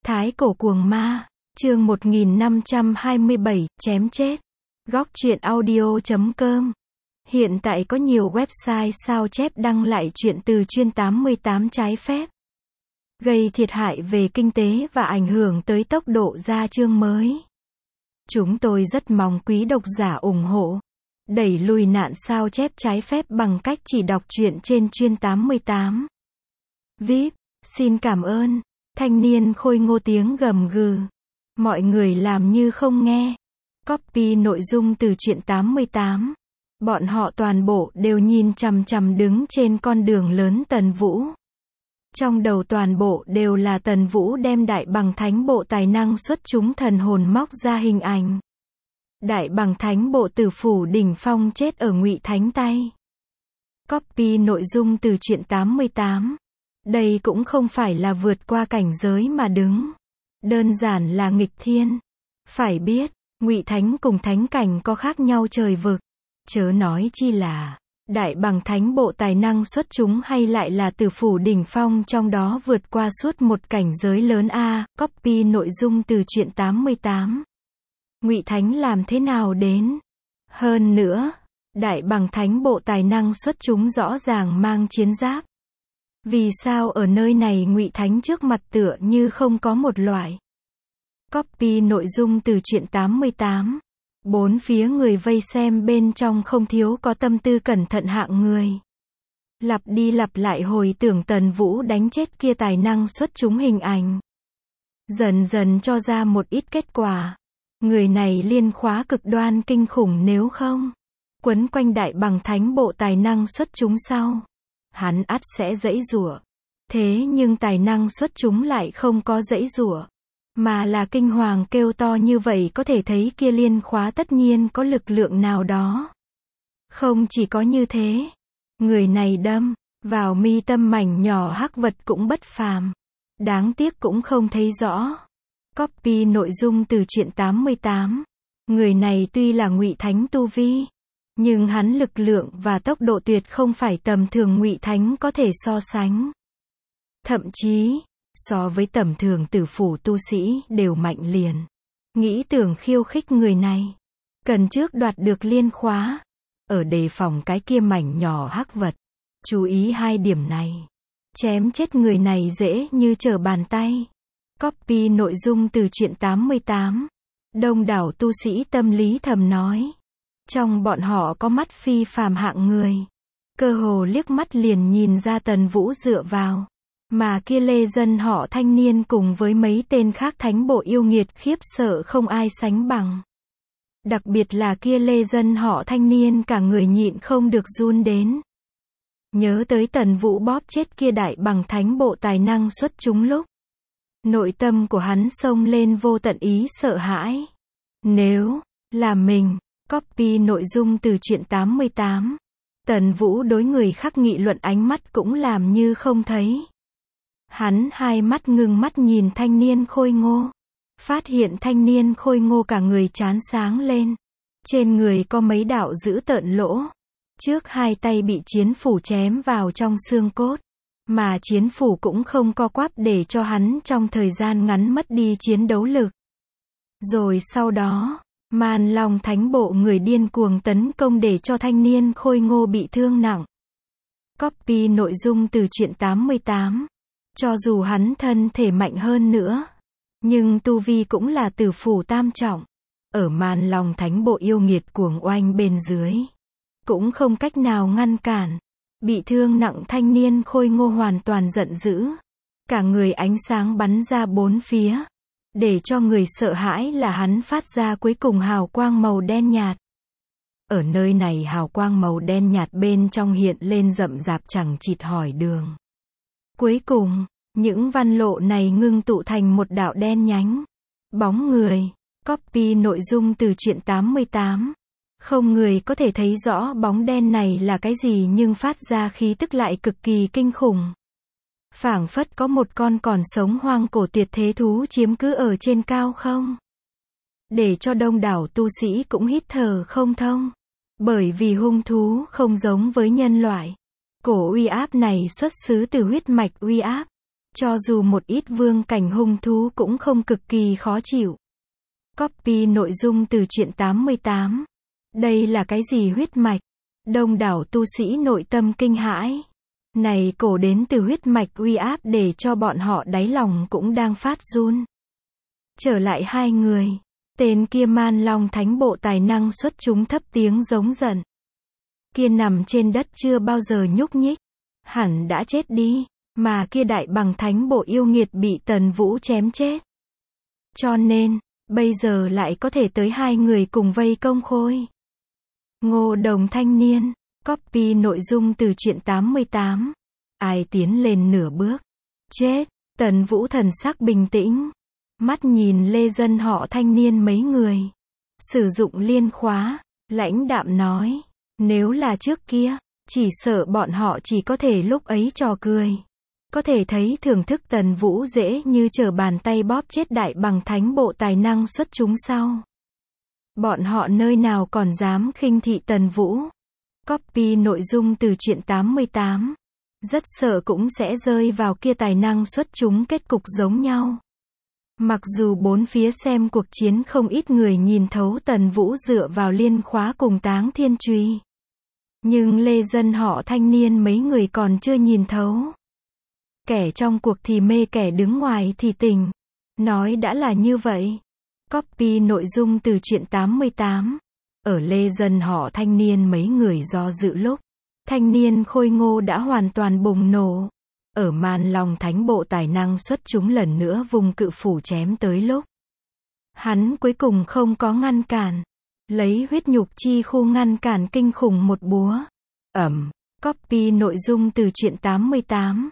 Thái cổ cuồng ma, chương 1527, chém chết. Góc truyện audio.com. Hiện tại có nhiều website sao chép đăng lại truyện từ chuyên 88 trái phép, gây thiệt hại về kinh tế và ảnh hưởng tới tốc độ ra chương mới. Chúng tôi rất mong quý độc giả ủng hộ, đẩy lùi nạn sao chép trái phép bằng cách chỉ đọc truyện trên chuyên 88. VIP, xin cảm ơn. Thanh niên khôi ngô tiếng gầm gừ. Mọi người làm như không nghe. Copy nội dung từ truyện 88. Bọn họ toàn bộ đều nhìn chằm chằm đứng trên con đường lớn Tần Vũ. Trong đầu toàn bộ đều là Tần Vũ đem Đại Bằng Thánh Bộ tài năng xuất chúng thần hồn móc ra hình ảnh. Đại Bằng Thánh Bộ tử phủ đỉnh phong chết ở Ngụy Thánh tay. Copy nội dung từ truyện 88. Đây cũng không phải là vượt qua cảnh giới mà đứng, đơn giản là nghịch thiên. Phải biết, Ngụy Thánh cùng thánh cảnh có khác nhau trời vực, chớ nói chi là Đại Bằng Thánh Bộ tài năng xuất chúng hay lại là tử phủ đỉnh phong, trong đó vượt qua suốt một cảnh giới lớn a. Copy nội dung từ truyện 88. Ngụy Thánh làm thế nào đến? Hơn nữa, Đại Bằng Thánh Bộ tài năng xuất chúng rõ ràng mang chiến giáp. Vì sao ở nơi này Ngụy Thánh trước mặt tựa như không có một loại? Copy nội dung từ truyện 88. Bốn phía người vây xem bên trong không thiếu có tâm tư cẩn thận hạng người. Lặp đi lặp lại hồi tưởng Tần Vũ đánh chết kia tài năng xuất chúng hình ảnh. Dần dần cho ra một ít kết quả. Người này liên khóa cực đoan kinh khủng, nếu không quấn quanh Đại Bằng Thánh Bộ tài năng xuất chúng sau, hắn ắt sẽ giãy giụa. Thế nhưng tài năng xuất chúng lại không có giãy giụa, mà là kinh hoàng kêu to, như vậy có thể thấy kia liên khóa tất nhiên có lực lượng nào đó. Không chỉ có như thế, người này đâm vào mi tâm mảnh nhỏ hắc vật cũng bất phàm. Đáng tiếc cũng không thấy rõ. Copy nội dung từ truyện 88. Người này tuy là Ngụy Thánh tu vi, nhưng hắn lực lượng và tốc độ tuyệt không phải tầm thường Ngụy Thánh có thể so sánh. Thậm chí, so với tầm thường tử phủ tu sĩ đều mạnh liền. Nghĩ tưởng khiêu khích người này, cần trước đoạt được liên khóa, ở đề phòng cái kia mảnh nhỏ hắc vật. Chú ý hai điểm này, chém chết người này dễ như trở bàn tay. Copy nội dung từ truyện 88. Đông đảo tu sĩ tâm lý thầm nói. Trong bọn họ có mắt phi phàm hạng người, cơ hồ liếc mắt liền nhìn ra Tần Vũ dựa vào. Mà kia lê dân họ thanh niên cùng với mấy tên khác thánh bộ yêu nghiệt khiếp sợ không ai sánh bằng. Đặc biệt là kia lê dân họ thanh niên cả người nhịn không được run đến. Nhớ tới Tần Vũ bóp chết kia Đại Bằng Thánh Bộ tài năng xuất chúng lúc, nội tâm của hắn xông lên vô tận ý sợ hãi. Nếu là mình, copy nội dung từ truyện 88. Tần Vũ đối người khác nghị luận ánh mắt cũng làm như không thấy. Hắn hai mắt ngưng mắt nhìn thanh niên khôi ngô. Phát hiện thanh niên khôi ngô cả người chán sáng lên. Trên người có mấy đạo dữ tợn lỗ. Trước hai tay bị chiến phủ chém vào trong xương cốt. Mà chiến phủ cũng không co quắp để cho hắn trong thời gian ngắn mất đi chiến đấu lực. Rồi sau đó, Man Long Thánh Bộ người điên cuồng tấn công để cho thanh niên khôi ngô bị thương nặng. Copy nội dung từ truyện 88. Cho dù hắn thân thể mạnh hơn nữa, nhưng tu vi cũng là tử phủ tam trọng. Ở Man Long Thánh Bộ yêu nghiệt cuồng oanh bên dưới, cũng không cách nào ngăn cản. Bị thương nặng thanh niên khôi ngô hoàn toàn giận dữ. Cả người ánh sáng bắn ra bốn phía. Để cho người sợ hãi là hắn phát ra cuối cùng hào quang màu đen nhạt. Ở nơi này hào quang màu đen nhạt bên trong hiện lên rậm rạp chẳng chịt hỏi đường. Cuối cùng, những văn lộ này ngưng tụ thành một đạo đen nhánh. Bóng người. Copy nội dung từ truyện 88. Không người có thể thấy rõ bóng đen này là cái gì, nhưng phát ra khí tức lại cực kỳ kinh khủng. Phảng phất có một con còn sống hoang cổ tuyệt thế thú chiếm cứ ở trên cao không. Để cho đông đảo tu sĩ cũng hít thở không thông. Bởi vì hung thú không giống với nhân loại. Cổ uy áp này xuất xứ từ huyết mạch uy áp. Cho dù một ít vương cảnh hung thú cũng không cực kỳ khó chịu. Copy nội dung từ truyện 88. Đây là cái gì huyết mạch? Đông đảo tu sĩ nội tâm kinh hãi. Này cổ đến từ huyết mạch uy áp để cho bọn họ đáy lòng cũng đang phát run. Trở lại hai người. Tên kia Man Long Thánh Bộ tài năng xuất chúng thấp tiếng giống giận. Kia nằm trên đất chưa bao giờ nhúc nhích. Hẳn đã chết đi. Mà kia đại bằng Thánh Bộ yêu nghiệt bị Tần Vũ chém chết. Cho nên, bây giờ lại có thể tới hai người cùng vây công Khôi Ngô Đồng thanh niên. Copy nội dung từ truyện 88. Ai tiến lên nửa bước. Chết. Tần Vũ thần sắc bình tĩnh. Mắt nhìn lê dân họ thanh niên mấy người. Sử dụng liên khóa. Lãnh đạm nói. Nếu là trước kia, chỉ sợ bọn họ chỉ có thể lúc ấy trò cười. Có thể thấy thưởng thức Tần Vũ dễ như trở bàn tay bóp chết đại bằng Thánh Bộ tài năng xuất chúng sau. Bọn họ nơi nào còn dám khinh thị Tần Vũ. Copy nội dung từ truyện 88. Rất sợ cũng sẽ rơi vào kia tài năng xuất chúng kết cục giống nhau. Mặc dù bốn phía xem cuộc chiến không ít người nhìn thấu Tần Vũ dựa vào liên khóa cùng Táng Thiên Chùy. Nhưng lê dân họ thanh niên mấy người còn chưa nhìn thấu. Kẻ trong cuộc thì mê kẻ đứng ngoài thì tỉnh. Nói đã là như vậy. Copy nội dung từ truyện 88. Ở lê dân họ thanh niên mấy người do dự lúc. Thanh niên Khôi Ngô đã hoàn toàn bùng nổ. Ở Man Long Thánh Bộ tài năng xuất chúng lần nữa vùng cự phủ chém tới lúc. Hắn cuối cùng không có ngăn cản. Lấy huyết nhục chi khu ngăn cản kinh khủng một búa. Copy nội dung từ truyện 88.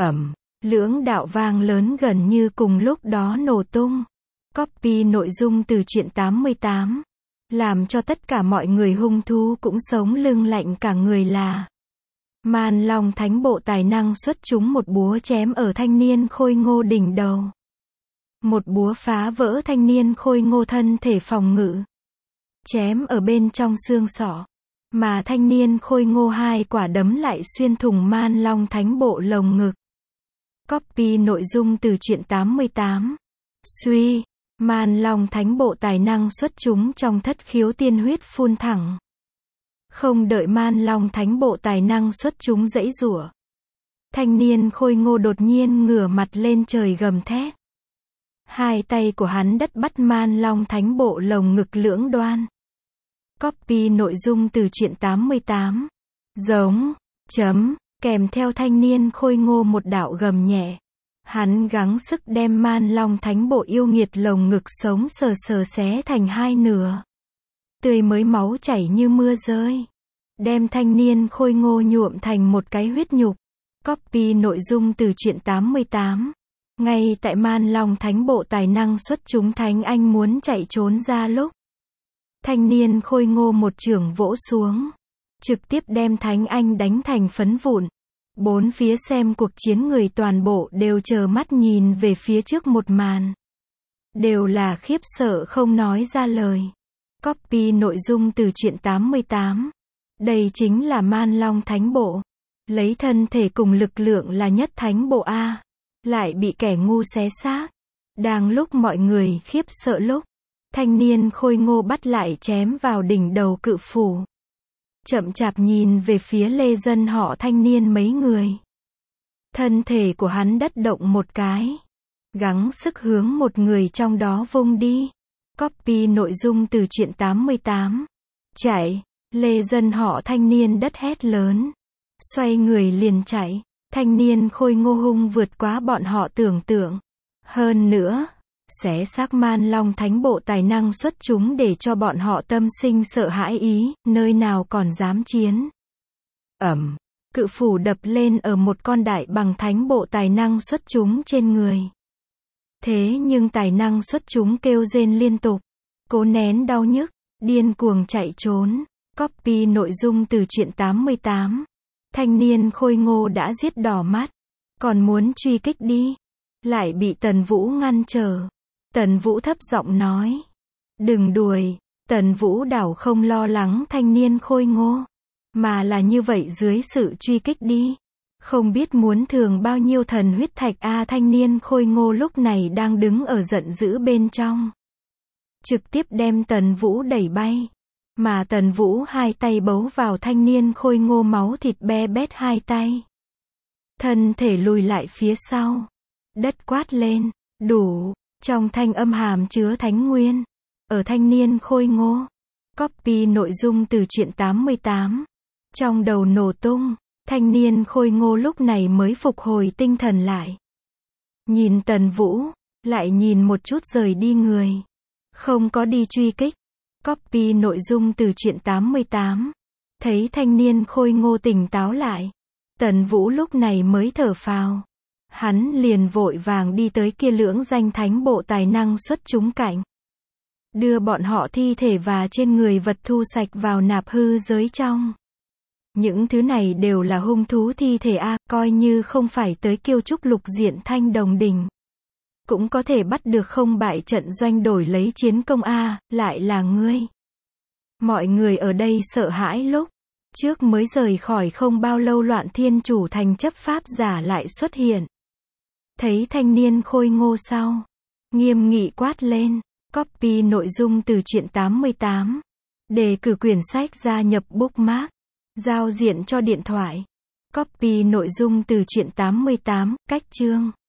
Lưỡng đạo vang lớn gần như cùng lúc đó nổ tung. Copy nội dung từ truyện 88. Làm cho tất cả mọi người hung thú cũng sống lưng lạnh cả người là. Man Long Thánh Bộ tài năng xuất chúng một búa chém ở thanh niên Khôi Ngô đỉnh đầu. Một búa phá vỡ thanh niên Khôi Ngô thân thể phòng ngự. Chém ở bên trong xương sọ. Mà thanh niên Khôi Ngô hai quả đấm lại xuyên thủng Man Long Thánh Bộ lồng ngực. Copy nội dung từ truyện 88. Suy. Man Long Thánh Bộ tài năng xuất chúng trong thất khiếu tiên huyết phun thẳng. Không đợi Man Long Thánh Bộ tài năng xuất chúng giãy giụa. Thanh niên Khôi Ngô đột nhiên ngửa mặt lên trời gầm thét. Hai tay của hắn đất bắt Man Long Thánh Bộ lồng ngực lưỡng đoan. Copy nội dung từ truyện 88. Giống. Kèm theo thanh niên Khôi Ngô một đạo gầm nhẹ. Hắn gắng sức đem Man Long Thánh Bộ yêu nghiệt lồng ngực sống sờ sờ xé thành hai nửa. Tươi mới máu chảy như mưa rơi. Đem thanh niên Khôi Ngô nhuộm thành một cái huyết nhục. Copy nội dung từ truyện 88. Ngay tại Man Long Thánh Bộ tài năng xuất chúng Thánh Anh muốn chạy trốn ra lúc. Thanh niên Khôi Ngô một chưởng vỗ xuống. Trực tiếp đem Thánh Anh đánh thành phấn vụn. Bốn phía xem cuộc chiến người toàn bộ đều chờ mắt nhìn về phía trước một màn. Đều là khiếp sợ không nói ra lời. Copy nội dung từ truyện 88. Đây chính là Man Long Thánh Bộ. Lấy thân thể cùng lực lượng là nhất Thánh Bộ A. Lại bị kẻ ngu xé xác. Đang lúc mọi người khiếp sợ lúc. Thanh niên Khôi Ngô bắt lại chém vào đỉnh đầu cự phủ. Chậm chạp nhìn về phía lê dân họ thanh niên mấy người. Thân thể của hắn đất động một cái. Gắng sức hướng một người trong đó vung đi. Copy nội dung từ truyện 88. Chạy. Lê dân họ thanh niên đất hét lớn. Xoay người liền chạy. Thanh niên Khôi Ngô hung vượt quá bọn họ tưởng tượng. Hơn nữa, xé xác Man Long Thánh Bộ tài năng xuất chúng để cho bọn họ tâm sinh sợ hãi ý, nơi nào còn dám chiến. Cự phủ đập lên ở một con đại bằng Thánh Bộ tài năng xuất chúng trên người. Thế nhưng tài năng xuất chúng kêu rên liên tục, cố nén đau nhức, điên cuồng chạy trốn. Copy nội dung từ truyện 88. Thanh niên Khôi Ngô đã giết đỏ mắt, còn muốn truy kích đi, lại bị Tần Vũ ngăn trở. Tần Vũ thấp giọng nói, đừng đuổi. Tần Vũ đảo không lo lắng thanh niên Khôi Ngô, mà là như vậy dưới sự truy kích đi, Không biết muốn thường bao nhiêu thần huyết thạch a, thanh niên khôi ngô lúc này đang đứng ở giận dữ bên trong. Trực tiếp đem Tần Vũ đẩy bay. Mà Tần Vũ hai tay bấu vào thanh niên khôi ngô, máu thịt be bét hai tay. Thân thể lùi lại phía sau. Đất quát lên, đủ, trong thanh âm hàm chứa thánh nguyên. Ở thanh niên khôi ngô. Copy nội dung từ truyện 88. Trong đầu nổ tung, thanh niên khôi ngô lúc này mới phục hồi tinh thần lại. Nhìn Tần Vũ, lại nhìn một chút rời đi người. Không có đi truy kích. Copy nội dung từ truyện 88. Thấy thanh niên khôi ngô tỉnh táo lại. Tần Vũ lúc này mới thở phào. Hắn liền vội vàng đi tới kia lưỡng danh thánh bộ tài năng xuất chúng cạnh. Đưa bọn họ thi thể và trên người vật thu sạch vào nạp hư giới trong. Những thứ này đều là hung thú thi thể a, coi như không phải tới Kiêu Trúc lục diện thanh đồng đỉnh. Cũng có thể bắt được không bại trận doanh đổi lấy chiến công a, lại là ngươi. Mọi người ở đây sợ hãi lúc trước mới rời khỏi không bao lâu Loạn Thiên Chủ Thành chấp pháp giả lại xuất hiện. Thấy thanh niên khôi ngô sau, nghiêm nghị quát lên, copy nội dung từ truyện 88. Đề cử quyển sách gia nhập bookmark, giao diện cho điện thoại. Copy nội dung từ truyện 88, cách chương.